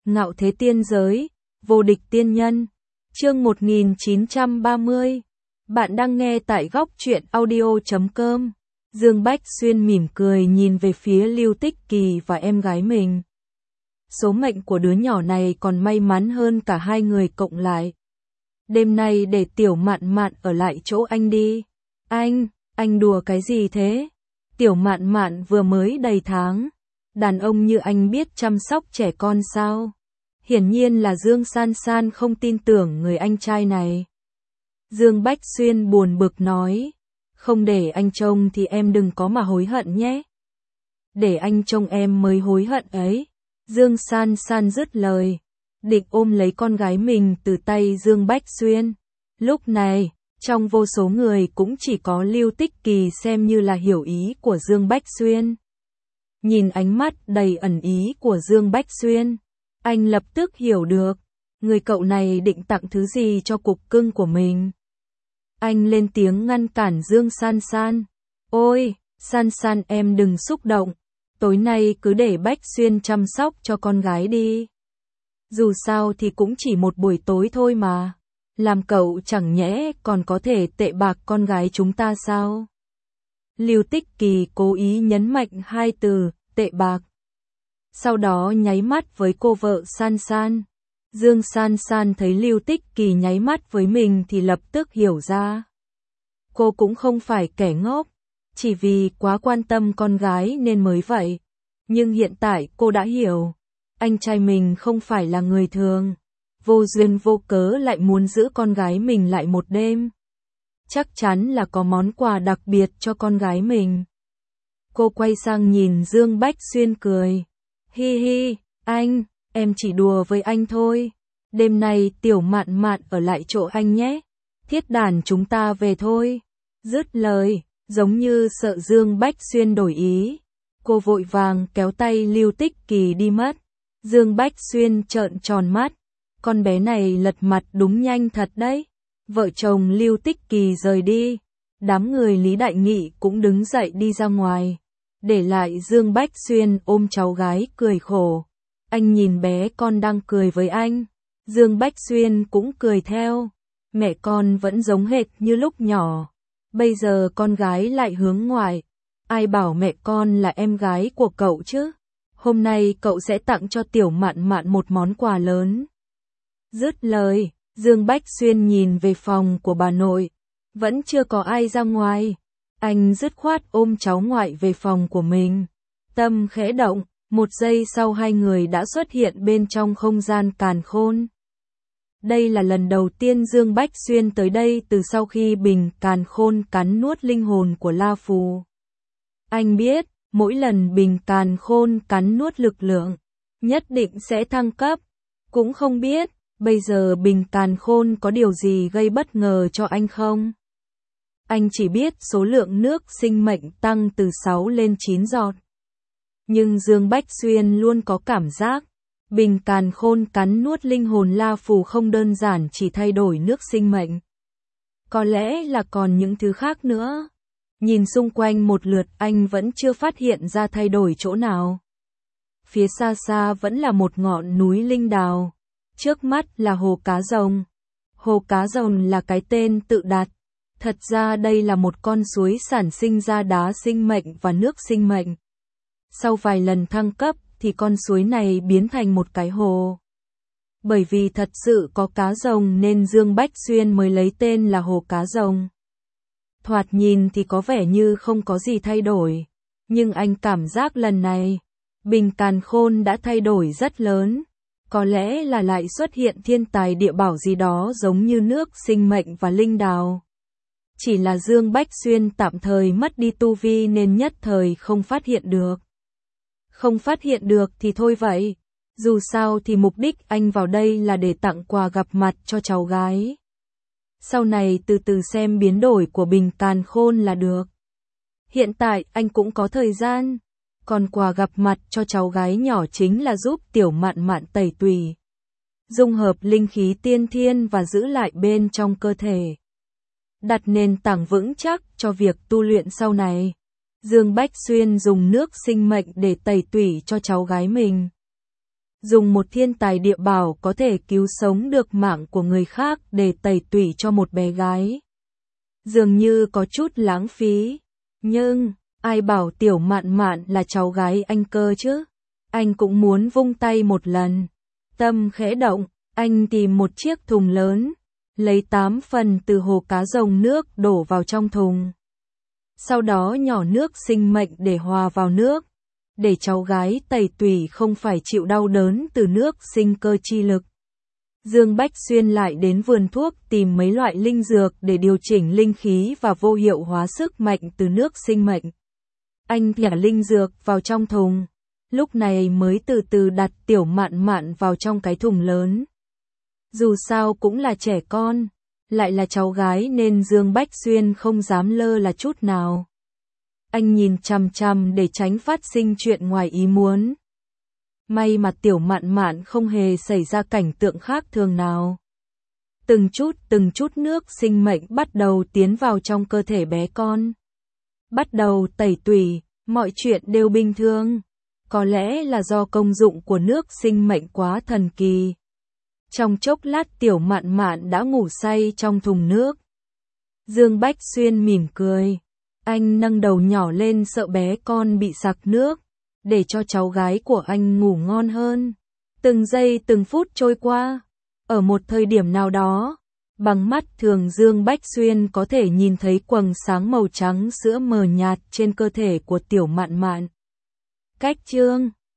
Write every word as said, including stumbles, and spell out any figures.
Ngạo thế tiên giới, vô địch tiên nhân. Chương một nghìn chín trăm ba mươi. Bạn đang nghe tại góc truyện audio chấm com. Dương Bách Xuyên mỉm cười nhìn về phía Lưu Tích Kỳ và em gái mình. Số mệnh của đứa nhỏ này còn may mắn hơn cả hai người cộng lại. Đêm nay để Tiểu Mạn Mạn ở lại chỗ anh đi. Anh, anh đùa cái gì thế? Tiểu Mạn Mạn vừa mới đầy tháng. Đàn ông như anh biết chăm sóc trẻ con sao? Hiển nhiên là Dương San San không tin tưởng người anh trai này. Dương Bách Xuyên buồn bực nói, không để anh trông thì em đừng có mà hối hận nhé. Để anh trông em mới hối hận ấy. Dương San San dứt lời, định ôm lấy con gái mình từ tay Dương Bách Xuyên. Lúc này, trong vô số người cũng chỉ có Lưu Tích Kỳ xem như là hiểu ý của Dương Bách Xuyên. Nhìn ánh mắt đầy ẩn ý của Dương Bách Xuyên, anh lập tức hiểu được, người cậu này định tặng thứ gì cho cục cưng của mình. Anh lên tiếng ngăn cản Dương San San. Ôi, San San em đừng xúc động, tối nay cứ để Bách Xuyên chăm sóc cho con gái đi. Dù sao thì cũng chỉ một buổi tối thôi mà, làm cậu chẳng nhẽ còn có thể tệ bạc con gái chúng ta sao? Lưu Tích Kỳ cố ý nhấn mạnh hai từ, tệ bạc. Sau đó nháy mắt với cô vợ San San. Dương San San thấy Lưu Tích Kỳ nháy mắt với mình thì lập tức hiểu ra. Cô cũng không phải kẻ ngốc, chỉ vì quá quan tâm con gái nên mới vậy. Nhưng hiện tại cô đã hiểu, anh trai mình không phải là người thường. Vô duyên vô cớ lại muốn giữ con gái mình lại một đêm. Chắc chắn là có món quà đặc biệt cho con gái mình. Cô quay sang nhìn Dương Bách Xuyên cười. Hi hi, anh, em chỉ đùa với anh thôi. Đêm nay Tiểu Mạn Mạn ở lại chỗ anh nhé. Thiết đàn chúng ta về thôi. Dứt lời, giống như sợ Dương Bách Xuyên đổi ý, cô vội vàng kéo tay Lưu Tích Kỳ đi mất. Dương Bách Xuyên trợn tròn mắt. Con bé này lật mặt đúng nhanh thật đấy. Vợ chồng Lưu Tích Kỳ rời đi. Đám người Lý Đại Nghị cũng đứng dậy đi ra ngoài. Để lại Dương Bách Xuyên ôm cháu gái cười khổ. Anh nhìn bé con đang cười với anh. Dương Bách Xuyên cũng cười theo. Mẹ con vẫn giống hệt như lúc nhỏ. Bây giờ con gái lại hướng ngoại. Ai bảo mẹ con là em gái của cậu chứ? Hôm nay cậu sẽ tặng cho Tiểu Mạn Mạn một món quà lớn. Dứt lời, Dương Bách Xuyên nhìn về phòng của bà nội. Vẫn chưa có ai ra ngoài. Anh dứt khoát ôm cháu ngoại về phòng của mình. Tâm khẽ động, một giây sau hai người đã xuất hiện bên trong không gian càn khôn. Đây là lần đầu tiên Dương Bách Xuyên tới đây từ sau khi bình càn khôn cắn nuốt linh hồn của La Phù. Anh biết, mỗi lần bình càn khôn cắn nuốt lực lượng, nhất định sẽ thăng cấp. Cũng không biết, bây giờ bình càn khôn có điều gì gây bất ngờ cho anh không? Anh chỉ biết số lượng nước sinh mệnh tăng từ sáu lên chín giọt. Nhưng Dương Bách Xuyên luôn có cảm giác, bình càn khôn cắn nuốt linh hồn La Phù không đơn giản chỉ thay đổi nước sinh mệnh. Có lẽ là còn những thứ khác nữa. Nhìn xung quanh một lượt anh vẫn chưa phát hiện ra thay đổi chỗ nào. Phía xa xa vẫn là một ngọn núi linh đào. Trước mắt là hồ cá rồng. Hồ cá rồng là cái tên tự đặt. Thật ra đây là một con suối sản sinh ra đá sinh mệnh và nước sinh mệnh. Sau vài lần thăng cấp thì con suối này biến thành một cái hồ. Bởi vì thật sự có cá rồng nên Dương Bách Xuyên mới lấy tên là hồ cá rồng. Thoạt nhìn thì có vẻ như không có gì thay đổi. Nhưng anh cảm giác lần này, bình càn khôn đã thay đổi rất lớn. Có lẽ là lại xuất hiện thiên tài địa bảo gì đó giống như nước sinh mệnh và linh đào. Chỉ là Dương Bách Xuyên tạm thời mất đi tu vi nên nhất thời không phát hiện được. Không phát hiện được thì thôi vậy. Dù sao thì mục đích anh vào đây là để tặng quà gặp mặt cho cháu gái. Sau này từ từ xem biến đổi của bình càn khôn là được. Hiện tại anh cũng có thời gian. Còn quà gặp mặt cho cháu gái nhỏ chính là giúp Tiểu Mạn Mạn tẩy tùy, dung hợp linh khí tiên thiên và giữ lại bên trong cơ thể. Đặt nền tảng vững chắc cho việc tu luyện sau này. Dương Bách Xuyên dùng nước sinh mệnh để tẩy tủy cho cháu gái mình. Dùng một thiên tài địa bảo có thể cứu sống được mạng của người khác để tẩy tủy cho một bé gái. Dường như có chút lãng phí. Nhưng, ai bảo Tiểu Mạn Mạn là cháu gái anh cơ chứ? Anh cũng muốn vung tay một lần. Tâm khẽ động, anh tìm một chiếc thùng lớn, lấy tám phần từ hồ cá rồng nước đổ vào trong thùng. Sau đó nhỏ nước sinh mệnh để hòa vào nước, để cháu gái tẩy tủy không phải chịu đau đớn từ nước sinh cơ chi lực. Dương Bách Xuyên lại đến vườn thuốc tìm mấy loại linh dược để điều chỉnh linh khí và vô hiệu hóa sức mạnh từ nước sinh mệnh. Anh thả linh dược vào trong thùng, lúc này mới từ từ đặt Tiểu Mạn Mạn vào trong cái thùng lớn. Dù sao cũng là trẻ con, lại là cháu gái nên Dương Bách Xuyên không dám lơ là chút nào. Anh nhìn chằm chằm để tránh phát sinh chuyện ngoài ý muốn. May mà Tiểu Mạn Mạn không hề xảy ra cảnh tượng khác thường nào. Từng chút từng chút nước sinh mệnh bắt đầu tiến vào trong cơ thể bé con. Bắt đầu tẩy tủy, mọi chuyện đều bình thường. Có lẽ là do công dụng của nước sinh mệnh quá thần kỳ. Trong chốc lát Tiểu Mạn Mạn đã ngủ say trong thùng nước. Dương Bách Xuyên mỉm cười. Anh nâng đầu nhỏ lên sợ bé con bị sặc nước, để cho cháu gái của anh ngủ ngon hơn. Từng giây từng phút trôi qua. Ở một thời điểm nào đó, bằng mắt thường Dương Bách Xuyên có thể nhìn thấy quầng sáng màu trắng sữa mờ nhạt trên cơ thể của Tiểu Mạn Mạn. Cách chương